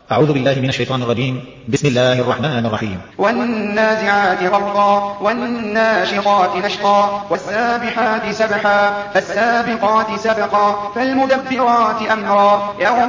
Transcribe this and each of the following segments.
أعوذ بالله من الشيطان الرجيم. بسم الله الرحمن الرحيم. والنازعات غرقا والناشطات نشطا والسابحات سبحا فالسابقات سبقا فالمدبرات أمرا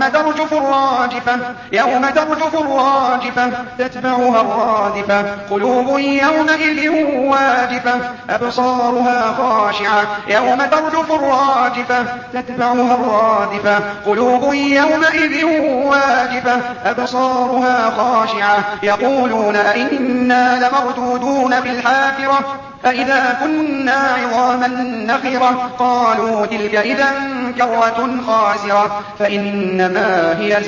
يوم ترجف الراجفة تتبعها الرادفة قلوب يومئذ واجفة أبصارها خاشعة يوم ترجف الراجفة تتبعها الرادفة قلوب يومئذ واجفة أبصارها خاشعة يقولون أئنا لمردودون في الحافرة أئذا كنا عظاما نخرة قالوا تلك إذا كرة خاسرة فإنما هي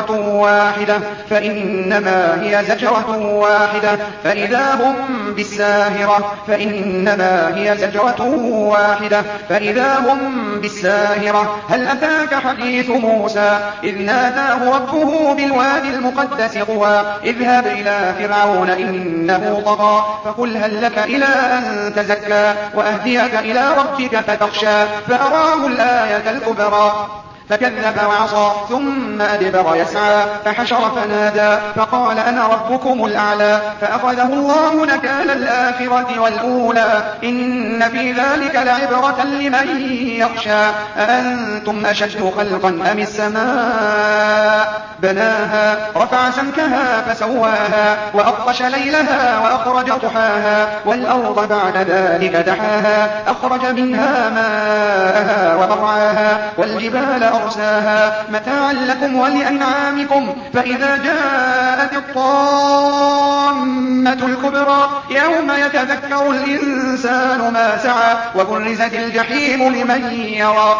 زجرة واحدة فإذا هم بالساهرة هل أتاك حديث موسى إذ ناداه ربه بالوادي المقدس طوى اذهب إلى فرعون إنه طغى فقل هل لك إلى أن تزكى وأهديك إلى ربك فتخشى فأراه الآية الكبرى فكذب وعصى ثم أدبر يسعى فحشر فنادى فقال أنا ربكم الأعلى فأخذه الله نكال الآخرة والأولى إن في ذلك لعبرة لمن يخشى أأنتم أشد خلقا أم السماء بناها رفع سمكها فسواها وأغطش ليلها وأخرج ضحاها والأرض بعد ذلك دحاها أخرج منها ماءها ومرعاها والجبال أرساها متاعا لكم ولأنعامكم فإذا جاءت الطامة الكبرى يوم يتذكر الإنسان ما سعى وبرزت الجحيم لمن يرى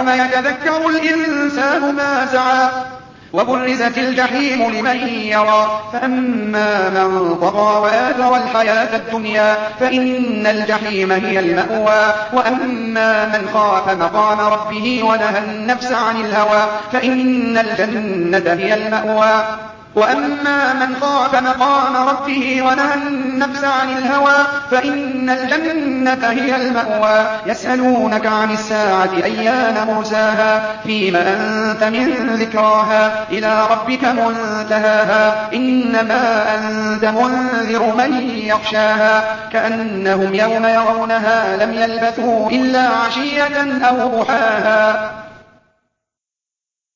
فأما من طغى وآثر الحياة الدنيا فإن الجحيم هي المأوى وأما من خاف مقام ربه ونهى النفس عن الهوى فإن الجنة هي المأوى يسألونك عن الساعة أيان مرساها فيما أنت من ذكراها إلى ربك منتهاها إنما أنت منذر من يخشاها كأنهم يوم يرونها لم يلبثوا إلا عشية أو ضحاها